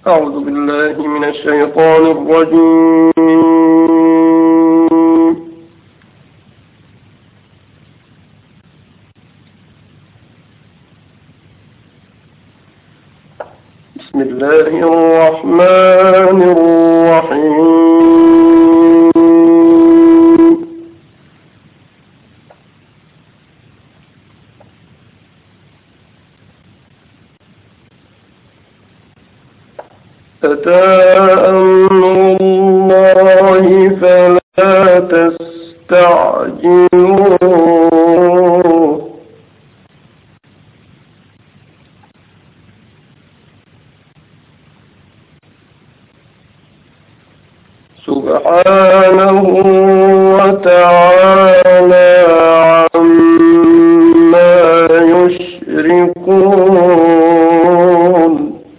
أعوذ بالله من الشيطان الرجيم. بسم الله الرحمن الرحيم. أتى أمر الله فلا تستعجلوه سبحانه وتعالى عما يشركون.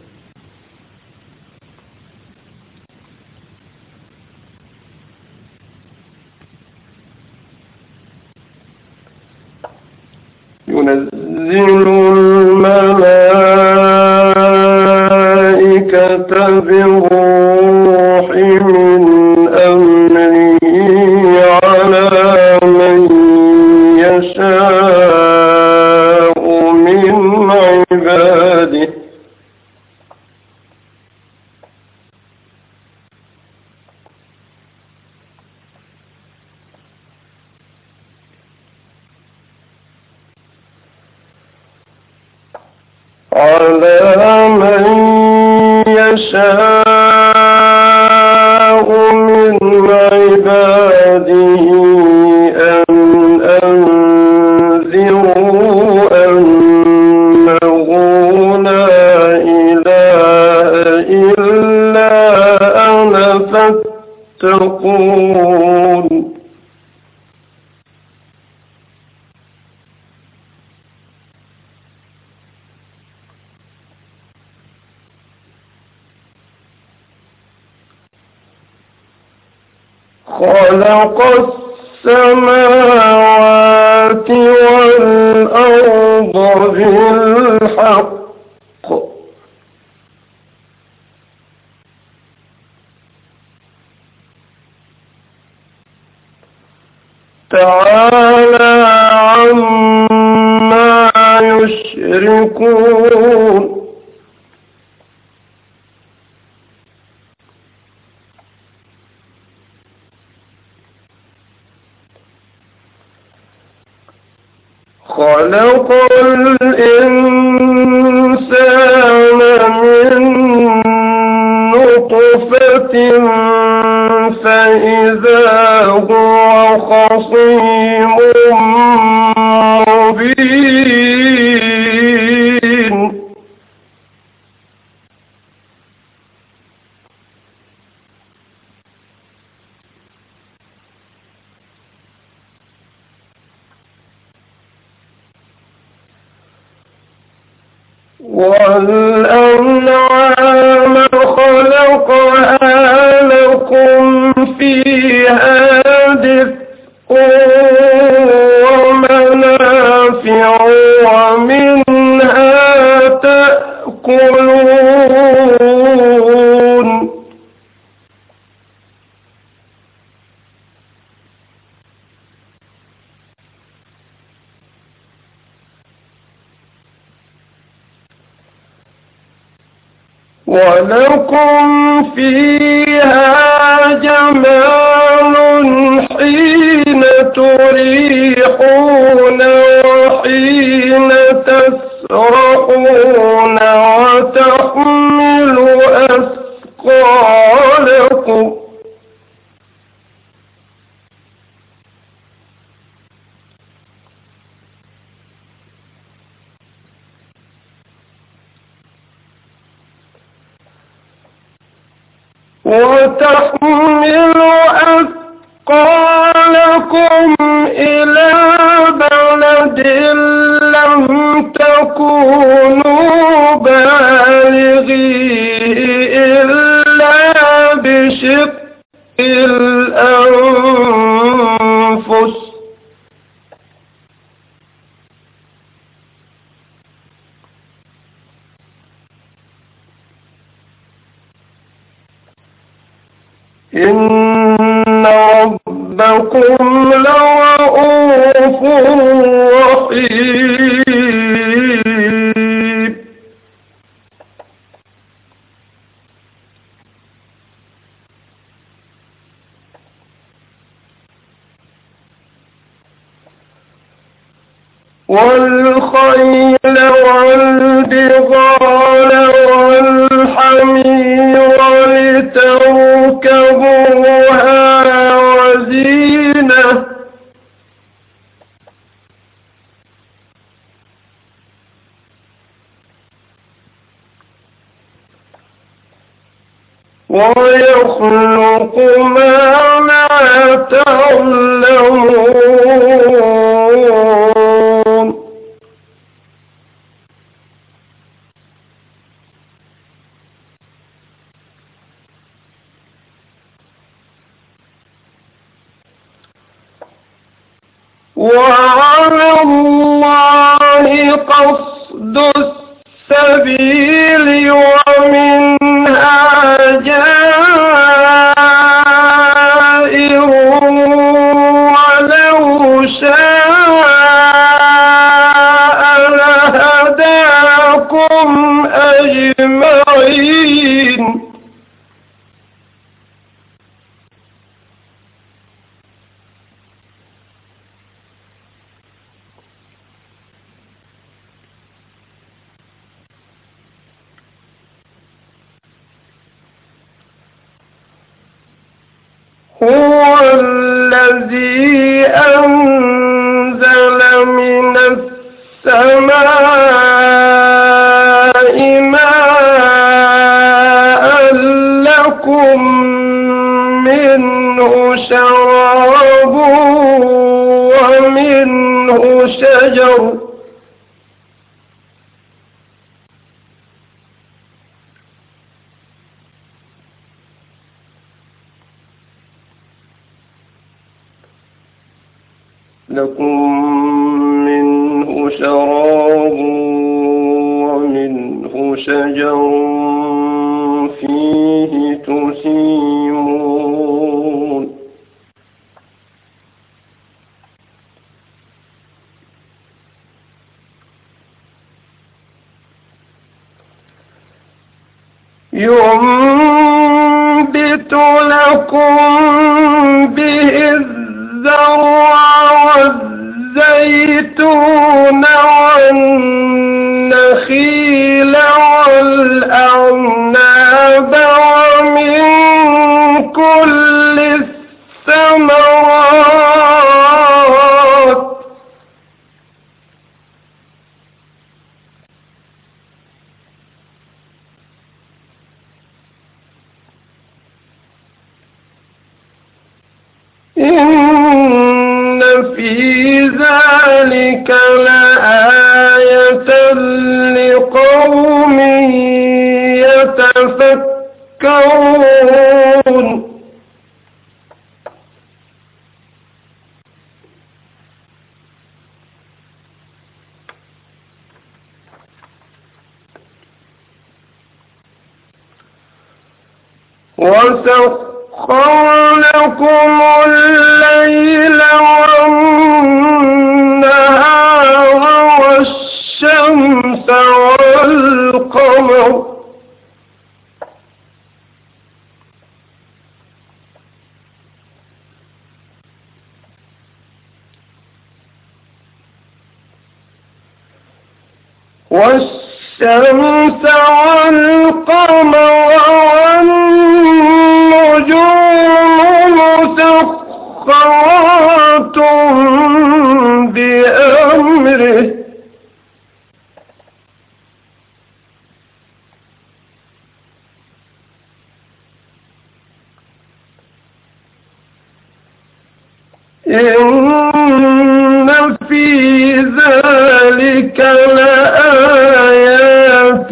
ينزل الملائكة بالروح من أمره على من يشاء من عباده أن أنذروا أنه لا إله إلا أنا فاتقون. خلق السماوات والأرض بالحق تعالى عما يشركون. خلق الإنسان من نطفة فإذا هو خصيم مبين. والأنعام خلقها لكم فيها دفء ومنافع ومنها تأكلون. ولكم فيها جمال حين تريحون وحين تسرحون وتحمل أثقالكم إلى بلد لم تكونوا بالغيه إلا بشق الأنفس إن ربكم لرؤوف رحيم. والخيل والبغال والحمير لتركبوها وزينة ويخلق ما لا تعلمون. وعلى الله قصد السبيل ومنها جائر ولو شاء لهداكم أجمعين. هو الذي أنزل من السماء ماء لكم منه شراب ومنه شجر ومنه شجر فيه تسيمون. ينبت لكم به الزرع والزيتون والنخيل والأعناب ومن كل الثمرات إن في ذلك لآية لقوم يتفكرون. وسخر لكم الليل والنهار والشمس والقمر والنجوم مسخرات بأمره إن في ذلك لآيات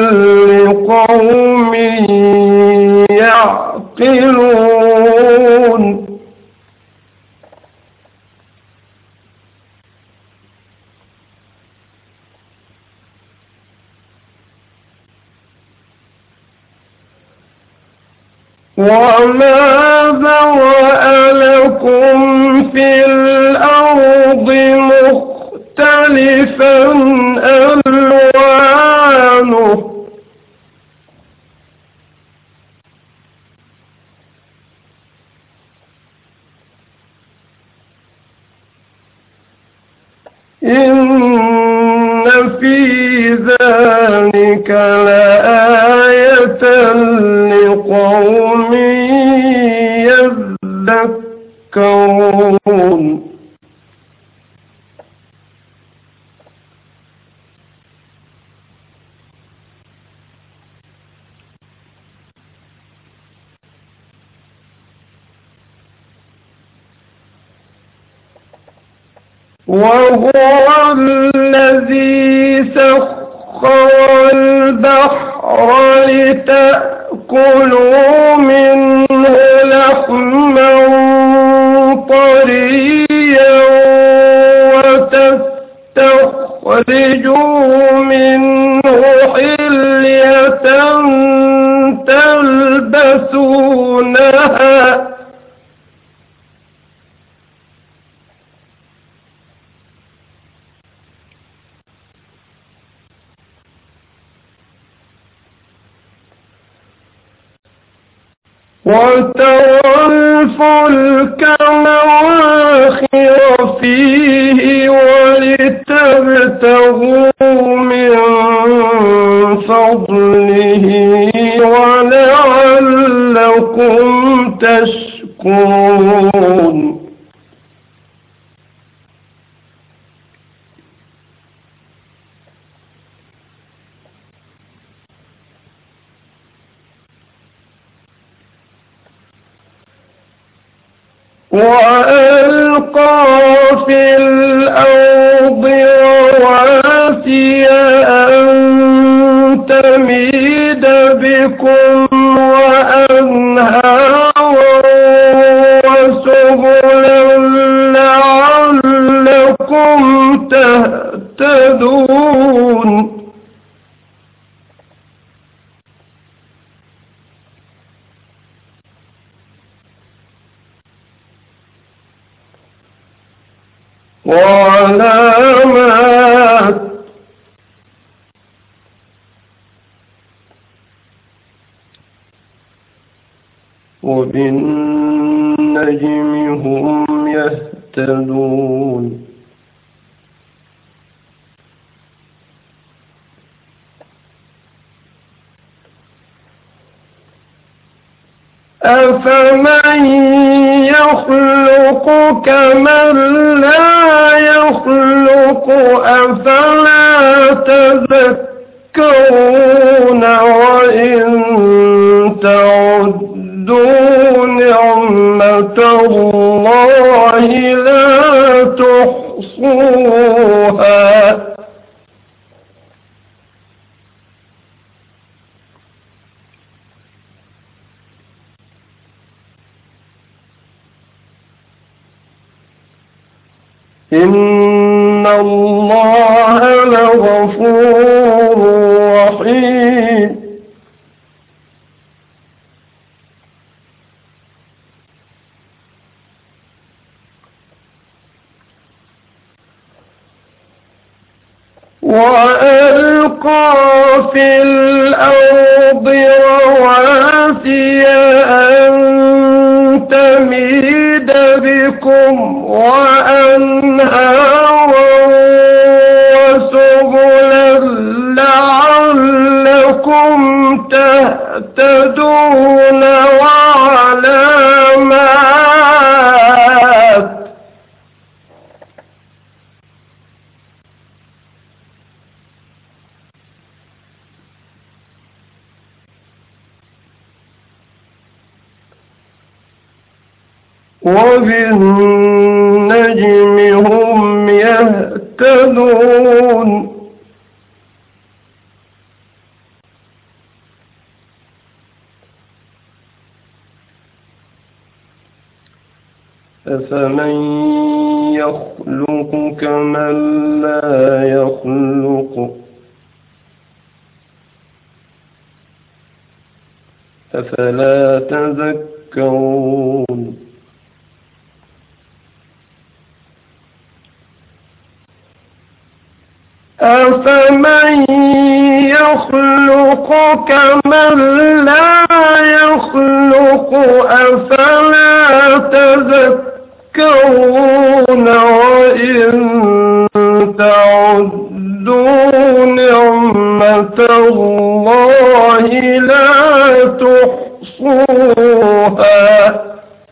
لقوم يعقلون. وما ذرأ لكم في الأرض مختلفا ألوانه إن في ذلك لآية لقوم يذكرون وهو الذي سخر البحر لتأكلوا منه لحما طريا وتستخرجوا منه حلية تلبسونها وترى الفلك مواخر فيه ولتبتغوا من فضله ولعلكم تشكرون وألقى في الأرض رواسي أن تميد بكم وأنهارا وسبلا لعلكم تهتدون وعلامات وبالنجم هم يهتدون أفمن يخلق كمن لا يخلق أفلا تذكرون وإن تعدوا نعمة الله لا تحصوها إن الله لغفور رحيم وألقى في الأرض رواسي أن تميد بكم وأنهارا وسبلا لعلكم تهتدون وعلامات وبالنجم هم يهتدون أفمن يخلق كمن لا يخلق أفلا تذكرون أفمن يخلق كمن لا يخلق أفلا تذكرون وإن تعدوا نعمة الله لا تحصوها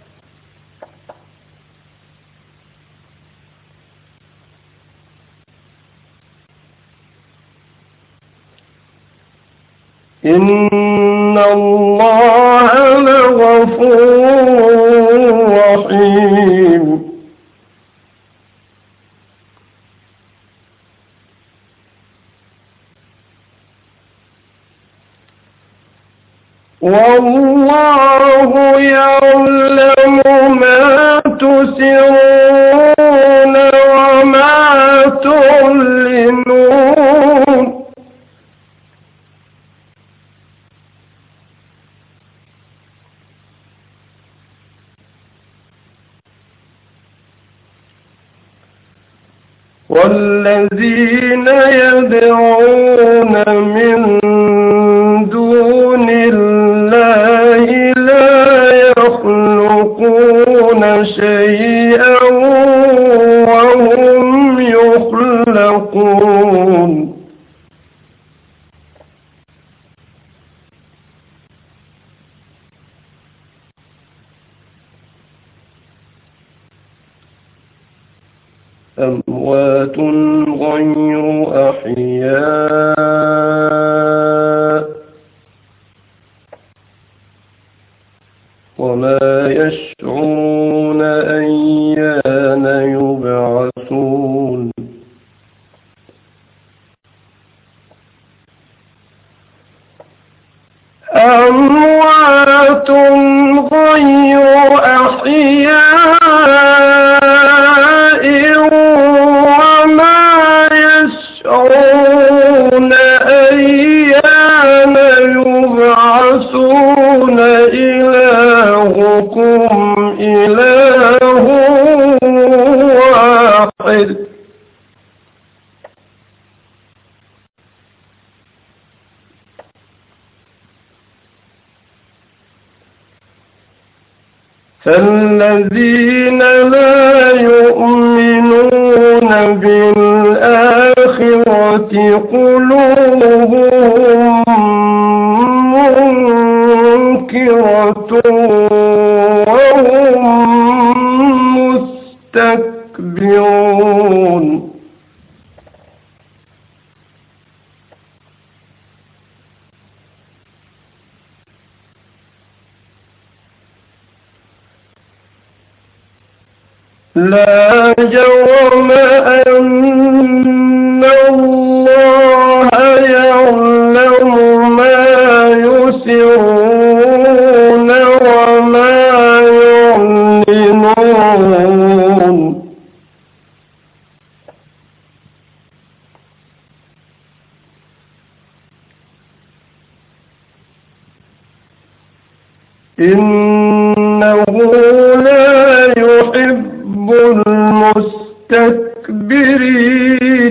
إن الله لغفور رحيم والله يعلم ما تسرون وما تعلنون والذين يدعون من دون الله لا يخلقون شيئا وهم يخلقون أموات غير أحياء وما يشعرون أيان يبعثون أموات غير أحياء وما يشعرون أيان يبعثون إلهكم إله واحد فالذين لا يؤمنون بالآخرة قلوبهم منكرة وهم مستكبرون لا جرم أن الله يعلم ما يسرون وما يعلنون إنه لا يحب المستكبرين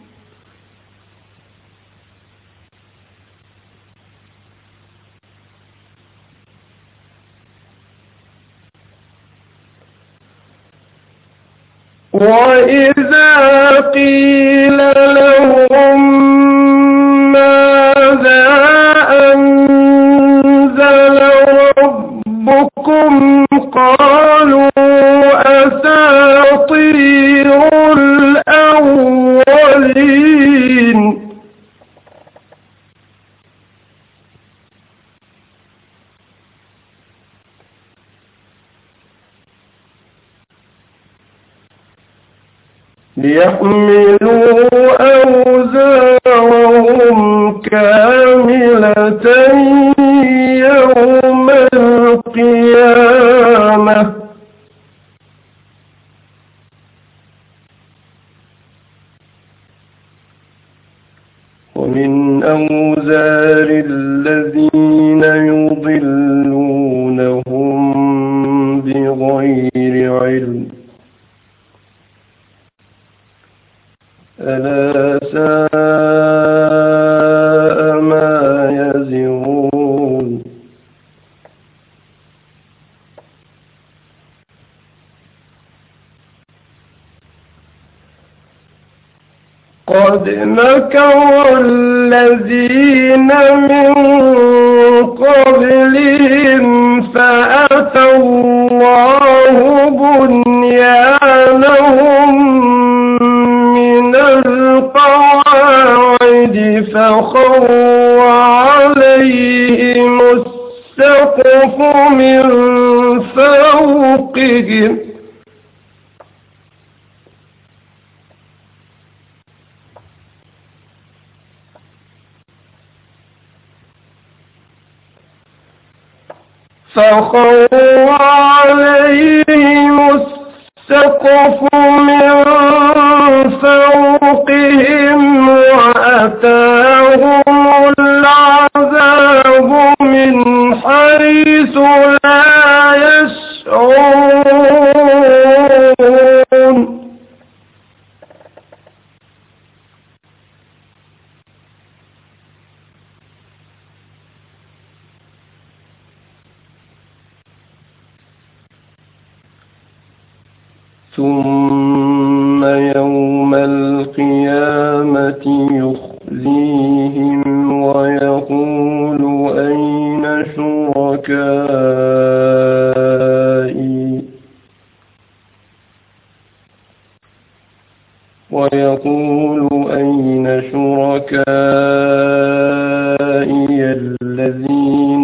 وإذا قيل لهم ماذا أنزل ربكم قالوا أساطير الأولين ليحملوا أوزارهم كاملة يوم القيامة ومن أوزار الذين يضلون ألا ساء ما يزرون قد مكر الذين من قبلهم فأتى الله بنيانهم من القواعد فخر عليهم السقف من فوقهم وأتاهم العذاب من حيث لا يشعرون ثم يوم القيامة يخزيهم ويقول أين شركائي الذين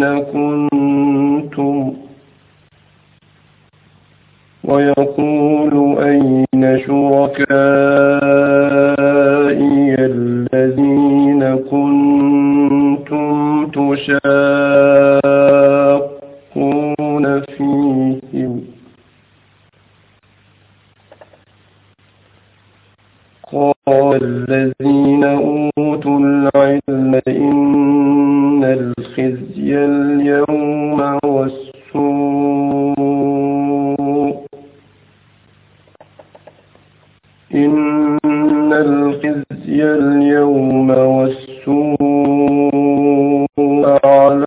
كنتم تشاقون فيهم قال الذين أوتوا العلم إن الخزي اليوم والسوء على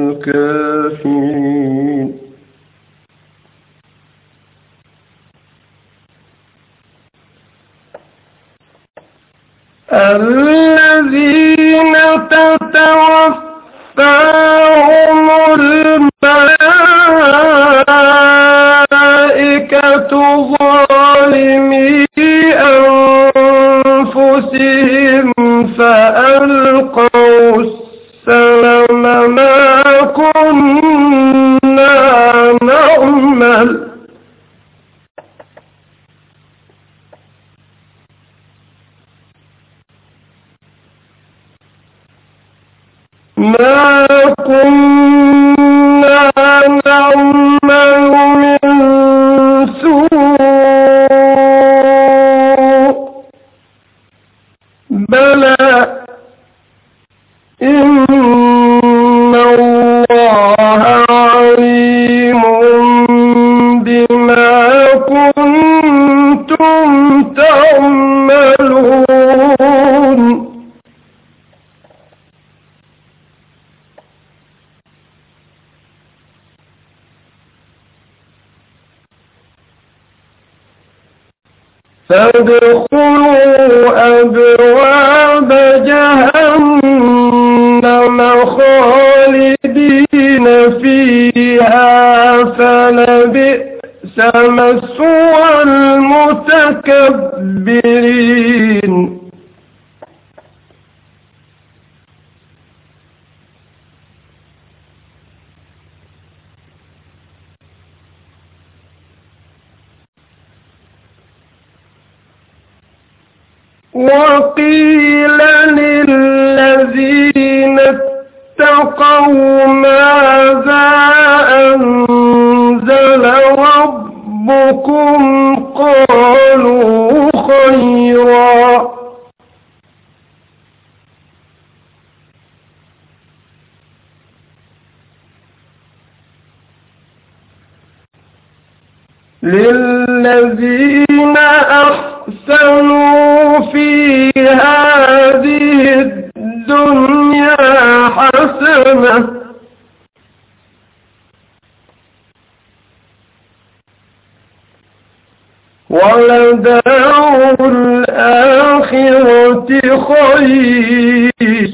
الكافرين الذين تتوفاهم الملائكة ظالمي أنفسهم فألقوا السلم ما كنا نعمل من سوء بلى إن الله عليم بما كنتم تعملون فادخلوا أبواب جهنم خالدين فيها فلبئس مثوى المتكبرين وقيل للذين اتقوا ماذا أنزل ربكم قالوا خيرا للذين أحسنوا في هذه الدنيا حسنة ولدار الآخرة خير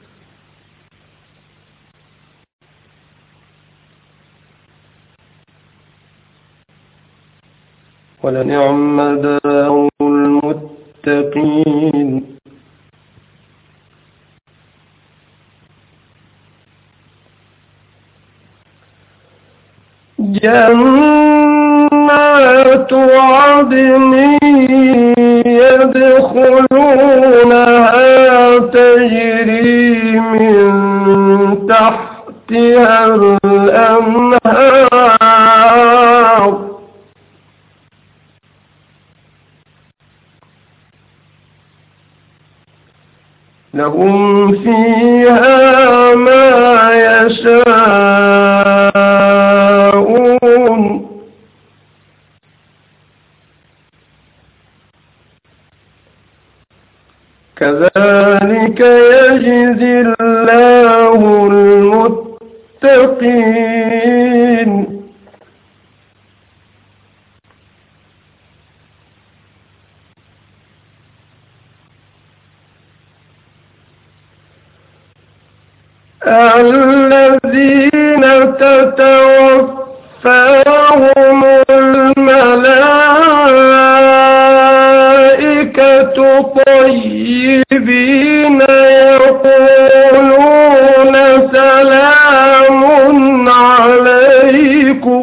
ولنعم دار المتقين جنات عدن يدخلونها تجري من تحتها الأنهار لهم فيها ما يشاءون كذلك يجزي الله المتقين الذين تتوفاهم الملائكة طيبين يقولون سلام عليكم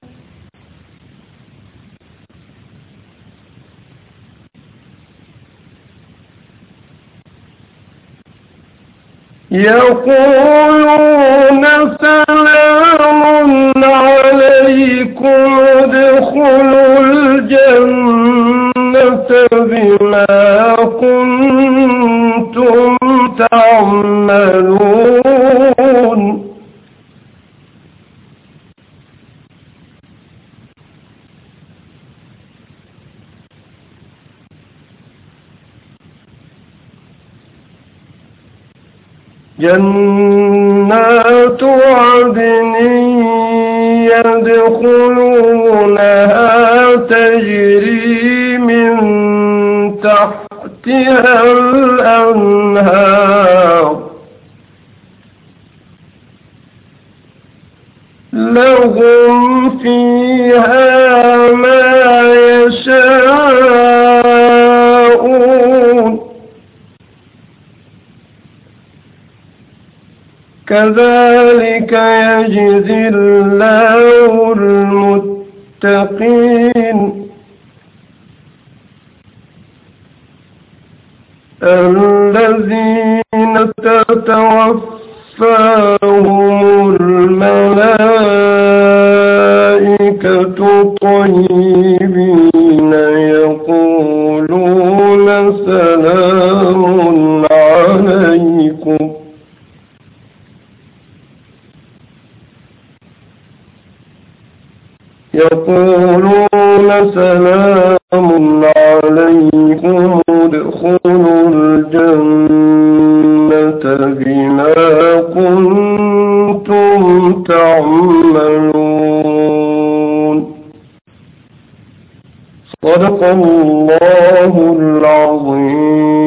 ادخلوا الجنة بما كنتم تعملون جنات عدن يدخلونها تجري من تحتها الأنهار لهم فيها ما يشاءون كذلك يجزي الله المتقين الذين تتوفاهم الملائكة طيبين يقولون سلام عليكم ادخلوا الجنة بما كنتم تعملون صدق الله العظيم.